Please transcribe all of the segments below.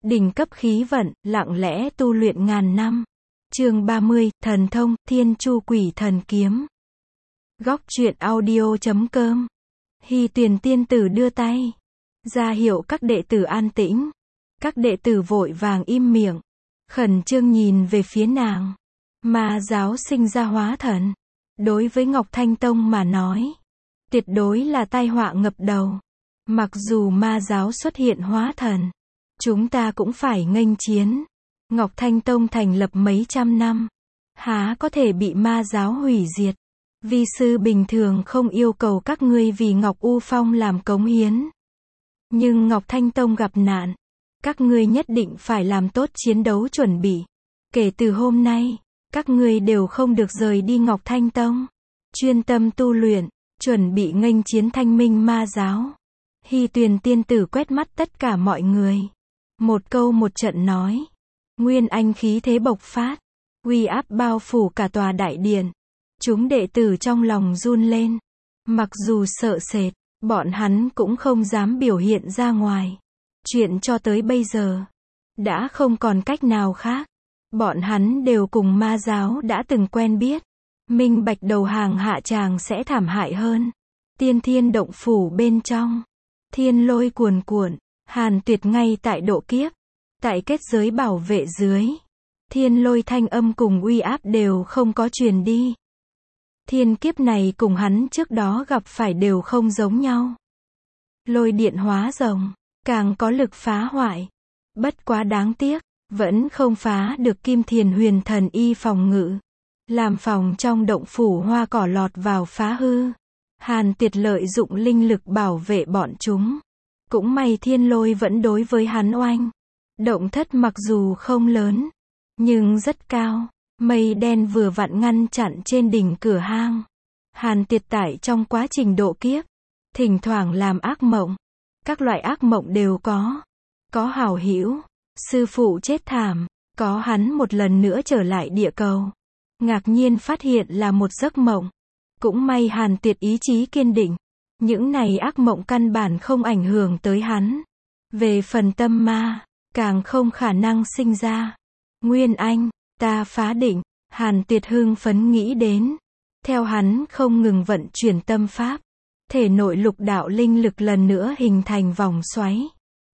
Đỉnh cấp khí vận, lặng lẽ tu luyện ngàn năm. Chương 30, Thần thông, Thiên Chu Quỷ Thần Kiếm. Góc truyện audio.com. Hy Tuyền tiên tử đưa tay ra hiệu các đệ tử an tĩnh. Các đệ tử vội vàng im miệng, khẩn trương nhìn về phía nàng. Ma giáo sinh ra hóa thần, đối với Ngọc Thanh Tông mà nói, tuyệt đối là tai họa ngập đầu. Mặc dù ma giáo xuất hiện hóa thần, chúng ta cũng phải nghênh chiến. Ngọc Thanh Tông thành lập mấy trăm năm, há có thể bị ma giáo hủy diệt. Vi sư bình thường không yêu cầu các ngươi vì Ngọc U Phong làm cống hiến. Nhưng Ngọc Thanh Tông gặp nạn, các ngươi nhất định phải làm tốt chiến đấu chuẩn bị. Kể từ hôm nay, các ngươi đều không được rời đi Ngọc Thanh Tông. Chuyên tâm tu luyện, chuẩn bị nghênh chiến thanh minh ma giáo. Hy Tuyền tiên tử quét mắt tất cả mọi người. Một câu một trận nói. Nguyên anh khí thế bộc phát, uy áp bao phủ cả tòa đại điện. Chúng đệ tử trong lòng run lên. Mặc dù sợ sệt, bọn hắn cũng không dám biểu hiện ra ngoài. Chuyện cho tới bây giờ, đã không còn cách nào khác. Bọn hắn đều cùng ma giáo đã từng quen biết. Minh bạch đầu hàng hạ tràng sẽ thảm hại hơn. Tiên thiên động phủ bên trong, thiên lôi cuồn cuộn, Hàn Tuyệt ngay tại độ kiếp. Tại kết giới bảo vệ dưới, thiên lôi thanh âm cùng uy áp đều không có truyền đi. Thiên kiếp này cùng hắn trước đó gặp phải đều không giống nhau. Lôi điện hóa rồng, càng có lực phá hoại. Bất quá đáng tiếc, vẫn không phá được Kim Thiền Huyền Thần Y phòng ngự. Làm phòng trong động phủ hoa cỏ lọt vào phá hư. Hàn Tuyệt lợi dụng linh lực bảo vệ bọn chúng. Cũng may thiên lôi vẫn đối với hắn oanh. Động thất mặc dù không lớn, nhưng rất cao. Mây đen vừa vặn ngăn chặn trên đỉnh cửa hang. Hàn Tuyệt tại trong quá trình độ kiếp, thỉnh thoảng làm ác mộng. Các loại ác mộng đều có. Có hảo hữu, sư phụ chết thảm, có hắn một lần nữa trở lại địa cầu. Ngạc nhiên phát hiện là một giấc mộng. Cũng may Hàn Tuyệt ý chí kiên định. Những này ác mộng căn bản không ảnh hưởng tới hắn. Về phần tâm ma, càng không khả năng sinh ra. Nguyên anh, ta phá định, Hàn Tuyệt hưng phấn nghĩ đến. Theo hắn không ngừng vận chuyển tâm pháp, thể nội lục đạo linh lực lần nữa hình thành vòng xoáy.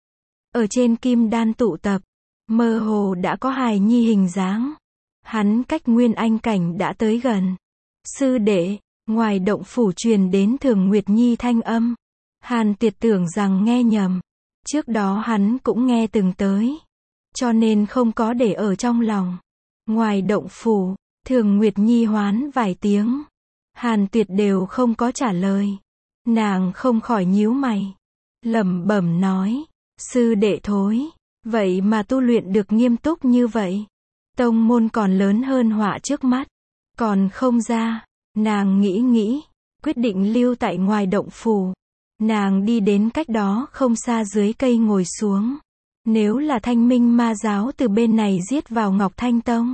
Ở trên kim đan tụ tập, mơ hồ đã có hài nhi hình dáng. Hắn cách nguyên anh cảnh đã tới gần. Sư đệ, ngoài động phủ truyền đến Thường Nguyệt Nhi thanh âm. Hàn Tuyệt tưởng rằng nghe nhầm. Trước đó hắn cũng nghe từng tới, cho nên không có để ở trong lòng. Ngoài động phủ, Thường Nguyệt Nhi hoán vài tiếng. Hàn Tuyệt đều không có trả lời. Nàng không khỏi nhíu mày, lẩm bẩm nói, sư đệ thối, vậy mà tu luyện được nghiêm túc như vậy. Tông môn còn lớn hơn họa trước mắt, còn không ra. Nàng nghĩ, quyết định lưu tại ngoài động phủ. Nàng đi đến cách đó không xa dưới cây ngồi xuống. Nếu là thanh minh ma giáo từ bên này giết vào Ngọc Thanh Tông,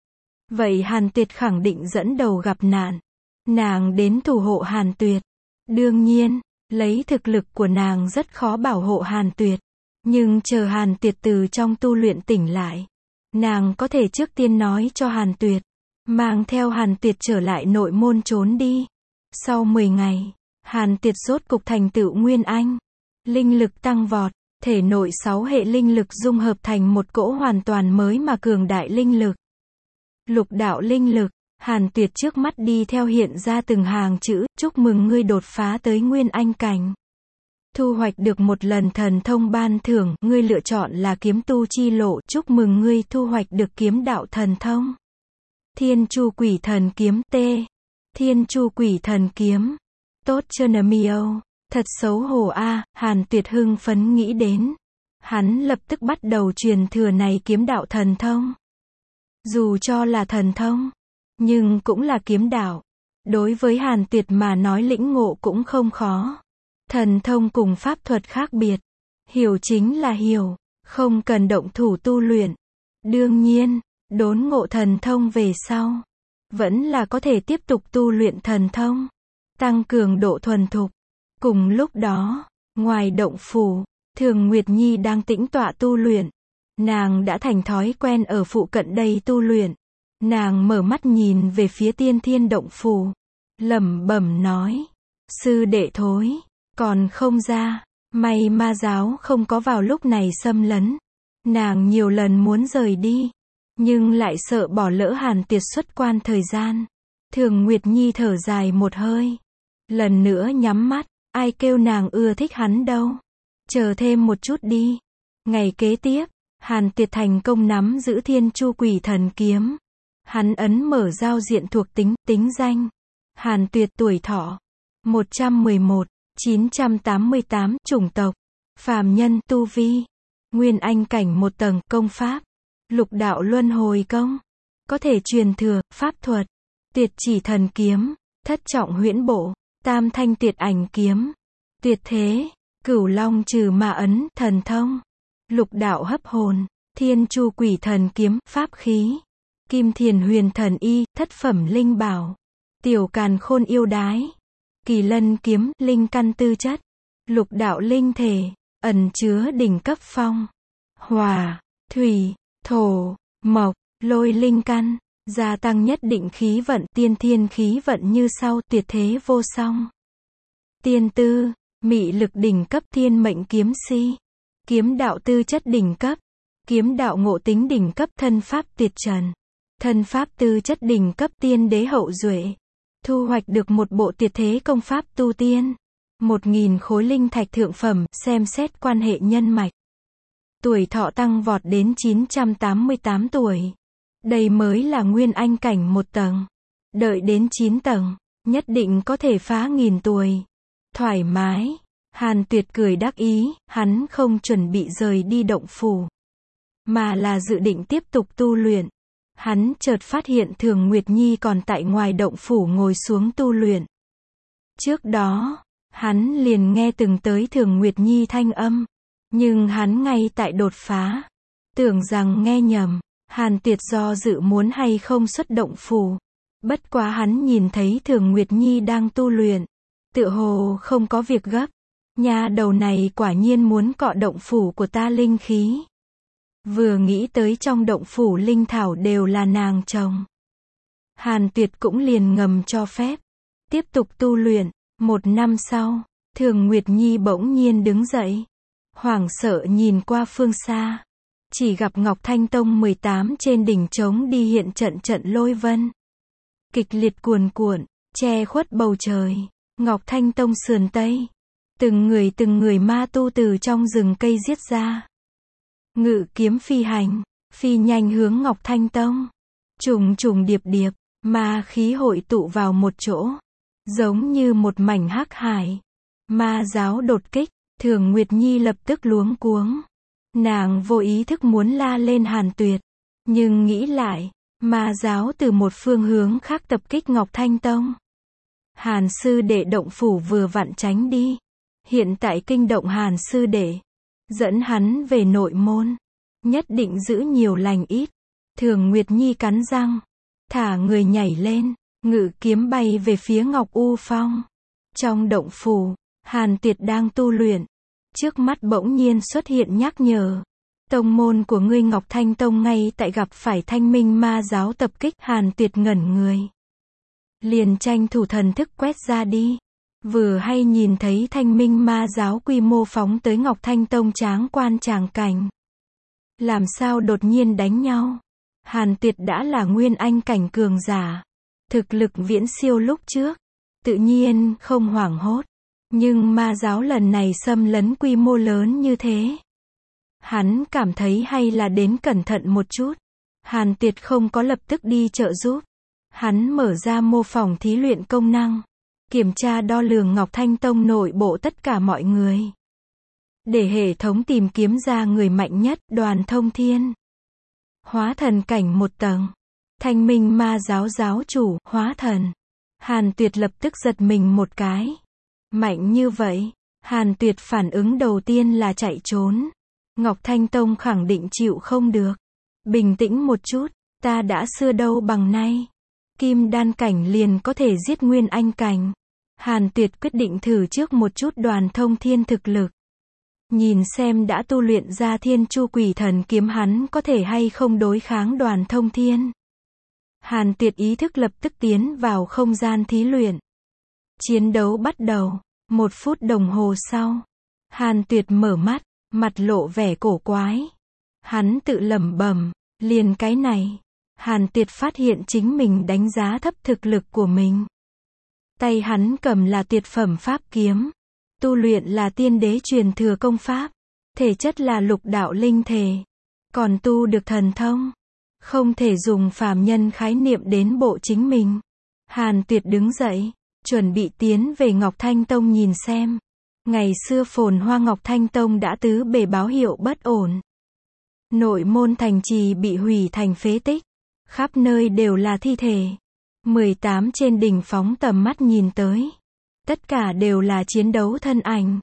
vậy Hàn Tuyệt khẳng định dẫn đầu gặp nạn. Nàng đến thủ hộ Hàn Tuyệt. Đương nhiên, lấy thực lực của nàng rất khó bảo hộ Hàn Tuyệt. Nhưng chờ Hàn Tuyệt từ trong tu luyện tỉnh lại, nàng có thể trước tiên nói cho Hàn Tuyệt, mang theo Hàn Tuyệt trở lại nội môn trốn đi. Sau 10 ngày, Hàn Tuyệt rốt cục thành tựu Nguyên Anh. Linh lực tăng vọt, thể nội 6 hệ linh lực dung hợp thành một cỗ hoàn toàn mới mà cường đại linh lực. Lục đạo linh lực, Hàn Tuyệt trước mắt đi theo hiện ra từng hàng chữ, chúc mừng ngươi đột phá tới Nguyên Anh cảnh. Thu hoạch được một lần thần thông ban thưởng, ngươi lựa chọn là kiếm tu chi lộ, chúc mừng ngươi thu hoạch được kiếm đạo thần thông. Thiên Chu Quỷ Thần Kiếm T. Thiên Chu Quỷ Thần Kiếm. Tốt chơ miêu, thật xấu hổ a. Hàn Tuyệt hưng phấn nghĩ đến. Hắn lập tức bắt đầu truyền thừa này kiếm đạo thần thông. Dù cho là thần thông, nhưng cũng là kiếm đạo. Đối với Hàn Tuyệt mà nói lĩnh ngộ cũng không khó. Thần thông cùng pháp thuật khác biệt. Hiểu chính là hiểu, không cần động thủ tu luyện. Đương nhiên, đốn ngộ thần thông về sau, vẫn là có thể tiếp tục tu luyện thần thông, tăng cường độ thuần thục. Cùng lúc đó, ngoài động phủ, Thường Nguyệt Nhi đang tĩnh tọa tu luyện. Nàng đã thành thói quen ở phụ cận đây tu luyện. Nàng mở mắt nhìn về phía Tiên Thiên Động Phủ, lẩm bẩm nói, sư đệ thối, còn không ra. May ma giáo không có vào lúc này xâm lấn. Nàng nhiều lần muốn rời đi, nhưng lại sợ bỏ lỡ Hàn Tuyệt xuất quan thời gian. Thường Nguyệt Nhi thở dài một hơi, lần nữa nhắm mắt, ai kêu nàng ưa thích hắn đâu. Chờ thêm một chút đi. Ngày kế tiếp, Hàn Tuyệt thành công nắm giữ Thiên Chu Quỷ Thần Kiếm. Hắn ấn mở giao diện thuộc tính, tính danh. Hàn Tuyệt tuổi thọ 111, 988, chủng tộc phàm nhân, tu vi Nguyên Anh cảnh 1 tầng, công pháp Lục Đạo Luân Hồi Công, có thể truyền thừa, pháp thuật Tuyệt Chỉ Thần Kiếm, Thất Trọng Huyễn Bộ, Tam Thanh Tuyệt Ảnh Kiếm, Tuyệt Thế, Cửu Long Trừ Ma Ấn, Thần Thông, Lục Đạo Hấp Hồn, Thiên Chu Quỷ Thần Kiếm, pháp khí Kim Thiền Huyền Thần Y, thất phẩm linh bảo, Tiểu Càn Khôn Yêu Đái, Kỳ Lân Kiếm, linh căn tư chất, Lục Đạo Linh Thể, ẩn chứa đỉnh cấp phong, hỏa, thủy, thổ, mộc, lôi linh căn, gia tăng nhất định khí vận, tiên thiên khí vận như sau, tuyệt thế vô song. Tiên tư, mị lực đỉnh cấp, thiên mệnh kiếm si, kiếm đạo tư chất đỉnh cấp, kiếm đạo ngộ tính đỉnh cấp, thân pháp tuyệt trần, thân pháp tư chất đỉnh cấp, tiên đế hậu duệ. Thu hoạch được một bộ tuyệt thế công pháp tu tiên, 1000 khối linh thạch thượng phẩm, xem xét quan hệ nhân mạch. Tuổi thọ tăng vọt đến 988 tuổi. Đây mới là Nguyên Anh cảnh 1 tầng. Đợi đến 9 tầng, nhất định có thể phá 1000 tuổi. Thoải mái. Hàn Tuyệt cười đắc ý, hắn không chuẩn bị rời đi động phủ, mà là dự định tiếp tục tu luyện. Hắn chợt phát hiện Thường Nguyệt Nhi còn tại ngoài động phủ ngồi xuống tu luyện. Trước đó, hắn liền nghe từng tới Thường Nguyệt Nhi thanh âm, nhưng hắn ngay tại đột phá, tưởng rằng nghe nhầm. Hàn Tuyệt do dự muốn hay không xuất động phủ. Bất quá hắn nhìn thấy Thường Nguyệt Nhi đang tu luyện, tựa hồ không có việc gấp. Nha đầu này quả nhiên muốn cọ động phủ của ta linh khí. Vừa nghĩ tới trong động phủ linh thảo đều là nàng trồng, Hàn Tuyệt cũng liền ngầm cho phép. Tiếp tục tu luyện. 1 năm sau, Thường Nguyệt Nhi bỗng nhiên đứng dậy, hoảng sợ nhìn qua phương xa, chỉ gặp Ngọc Thanh Tông 18 trên đỉnh trống đi hiện trận trận lôi vân, kịch liệt cuồn cuộn, che khuất bầu trời. Ngọc Thanh Tông sườn tây, từng người ma tu từ trong rừng cây giết ra, ngự kiếm phi hành, phi nhanh hướng Ngọc Thanh Tông. Trùng trùng điệp điệp, ma khí hội tụ vào một chỗ, giống như một mảnh hắc hải. Ma giáo đột kích, Thường Nguyệt Nhi lập tức luống cuống. Nàng vô ý thức muốn la lên Hàn Tuyệt, nhưng nghĩ lại, ma giáo từ một phương hướng khác tập kích Ngọc Thanh Tông. Hàn sư đệ động phủ vừa vặn tránh đi. Hiện tại kinh động Hàn sư đệ, dẫn hắn về nội môn, nhất định giữ nhiều lành ít. Thường Nguyệt Nhi cắn răng, thả người nhảy lên, ngự kiếm bay về phía Ngọc U Phong. Trong động phủ, Hàn Tuyệt đang tu luyện, trước mắt bỗng nhiên xuất hiện nhắc nhở. Tông môn của ngươi Ngọc Thanh Tông ngay tại gặp phải Thanh Minh ma giáo tập kích. Hàn Tuyệt ngẩn người, liền tranh thủ thần thức quét ra đi. Vừa hay nhìn thấy Thanh Minh ma giáo quy mô phóng tới Ngọc Thanh Tông tráng quan tràng cảnh. Làm sao đột nhiên đánh nhau? Hàn Tuyệt đã là Nguyên Anh cảnh cường giả, thực lực viễn siêu lúc trước, tự nhiên không hoảng hốt. Nhưng ma giáo lần này xâm lấn quy mô lớn như thế, hắn cảm thấy hay là đến cẩn thận một chút. Hàn Tuyệt không có lập tức đi trợ giúp. Hắn mở ra mô phỏng thí luyện công năng, kiểm tra đo lường Ngọc Thanh Tông nội bộ tất cả mọi người, để hệ thống tìm kiếm ra người mạnh nhất. Đoàn Thông Thiên, hóa thần cảnh 1 tầng. Thanh Minh ma giáo giáo chủ, hóa thần. Hàn Tuyệt lập tức giật mình một cái. Mạnh như vậy? Hàn Tuyệt phản ứng đầu tiên là chạy trốn. Ngọc Thanh Tông khẳng định chịu không được. Bình tĩnh một chút, ta đã xưa đâu bằng nay. Kim đan cảnh liền có thể giết Nguyên Anh cảnh. Hàn Tuyệt quyết định thử trước một chút Đoàn Thông Thiên thực lực. Nhìn xem đã tu luyện ra Thiên Chu Quỷ Thần Kiếm hắn có thể hay không đối kháng Đoàn Thông Thiên. Hàn Tuyệt ý thức lập tức tiến vào không gian thí luyện. Chiến đấu bắt đầu. 1 phút đồng hồ sau, Hàn Tuyệt mở mắt, mặt lộ vẻ cổ quái. Hắn tự lẩm bẩm, liền cái này. Hàn Tuyệt phát hiện chính mình đánh giá thấp thực lực của mình. Tay hắn cầm là tuyệt phẩm pháp kiếm. Tu luyện là tiên đế truyền thừa công pháp. Thể chất là lục đạo linh thể. Còn tu được thần thông. Không thể dùng phàm nhân khái niệm đến bộ chính mình. Hàn Tuyệt đứng dậy, chuẩn bị tiến về Ngọc Thanh Tông nhìn xem. Ngày xưa phồn hoa Ngọc Thanh Tông đã tứ bề báo hiệu bất ổn. Nội môn thành trì bị hủy thành phế tích. Khắp nơi đều là thi thể. 18 trên đỉnh phóng tầm mắt nhìn tới. Tất cả đều là chiến đấu thân ảnh.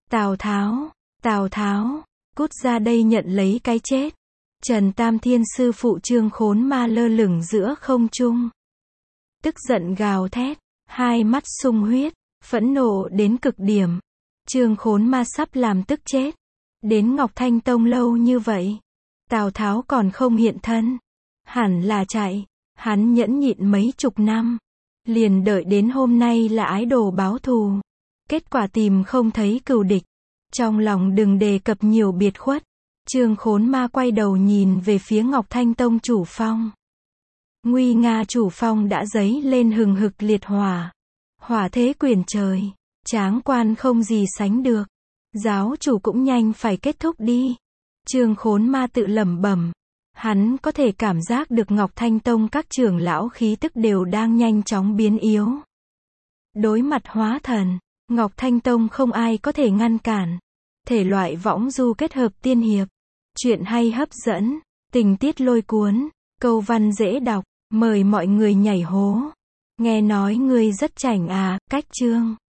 Tào Tháo, cút ra đây nhận lấy cái chết. Trần Tam Thiên sư phụ Trương Khốn Ma lơ lửng giữa không trung. Tức giận gào thét, hai mắt sung huyết, phẫn nộ đến cực điểm. Trương Khốn Ma sắp làm tức chết. Đến Ngọc Thanh Tông lâu như vậy, Tào Tháo còn không hiện thân. Hẳn là chạy, hắn nhẫn nhịn mấy chục năm. Liền đợi đến hôm nay là ái đồ báo thù. Kết quả tìm không thấy cừu địch. Trong lòng đừng đề cập nhiều biệt khuất. Trương Khốn Ma quay đầu nhìn về phía Ngọc Thanh Tông chủ phong. Nguy nga chủ phong đã dấy lên hừng hực liệt hỏa. Hỏa thế quyền trời. Tráng quan không gì sánh được. Giáo chủ cũng nhanh phải kết thúc đi. Trương Khốn Ma tự lẩm bẩm. Hắn có thể cảm giác được Ngọc Thanh Tông các trưởng lão khí tức đều đang nhanh chóng biến yếu. Đối mặt hóa thần, Ngọc Thanh Tông không ai có thể ngăn cản. Thể loại võng du kết hợp tiên hiệp. Chuyện hay hấp dẫn, tình tiết lôi cuốn, câu văn dễ đọc, mời mọi người nhảy hố. Nghe nói ngươi rất chảnh à, cách chương.